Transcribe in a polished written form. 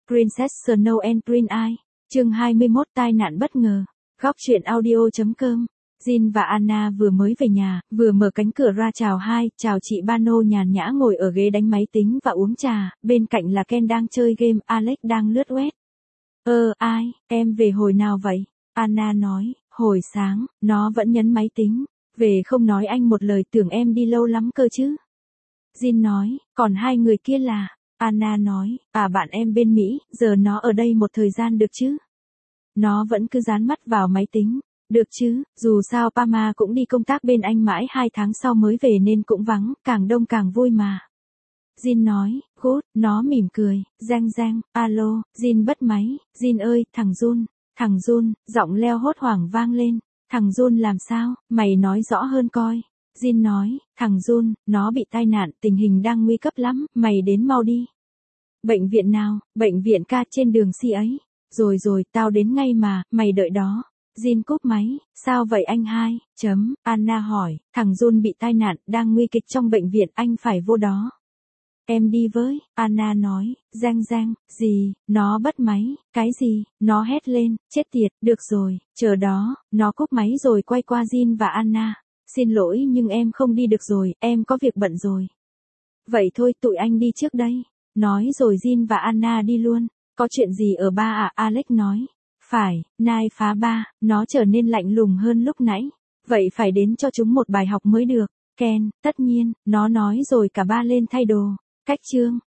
Princess Snow and Prince Eye, chương 21 tai nạn bất ngờ, góc truyện audio.com. Jin và Anna vừa mới về nhà, vừa mở cánh cửa ra chào chị Bano nhàn nhã ngồi ở ghế đánh máy tính và uống trà, bên cạnh là Ken đang chơi game, Alex đang lướt web. Ai, em về hồi nào vậy? Anna nói, hồi sáng, nó vẫn nhấn máy tính, về không nói anh một lời, tưởng em đi lâu lắm cơ chứ. Jin nói, còn hai người kia là? Anna nói, bạn em bên Mỹ, giờ nó ở đây một thời gian được chứ? Nó vẫn cứ dán mắt vào máy tính. Được chứ, dù sao Pama cũng đi công tác bên anh mãi 2 tháng sau mới về nên cũng vắng, càng đông càng vui mà. Jin nói, good, nó mỉm cười, Giang, alo, Jin bắt máy, Jin ơi, thằng Jun, giọng Leo hốt hoảng vang lên, thằng Jun làm sao, mày nói rõ hơn coi. Jin nói, thằng Jun, nó bị tai nạn, tình hình đang nguy cấp lắm, mày đến mau đi. Bệnh viện nào? Bệnh viện ca trên đường Si ấy. Rồi, tao đến ngay mà, mày đợi đó. Jin cúp máy, sao vậy anh hai? Anna hỏi, thằng Jun bị tai nạn, đang nguy kịch trong bệnh viện, anh phải vô đó. Em đi với, Anna nói, Giang, gì, nó bắt máy, cái gì, nó hét lên, chết tiệt, được rồi, chờ đó, nó cúp máy rồi quay qua Jin và Anna, xin lỗi nhưng em không đi được rồi, em có việc bận rồi. Vậy thôi tụi anh đi trước đây, nói rồi Jin và Anna đi luôn, có chuyện gì ở ba à? Alex nói. Phải, nai phá ba, nó trở nên lạnh lùng hơn lúc nãy. Vậy phải đến cho chúng một bài học mới được. Ken, tất nhiên, nó nói rồi cả ba lên thay đồ. Cách chương.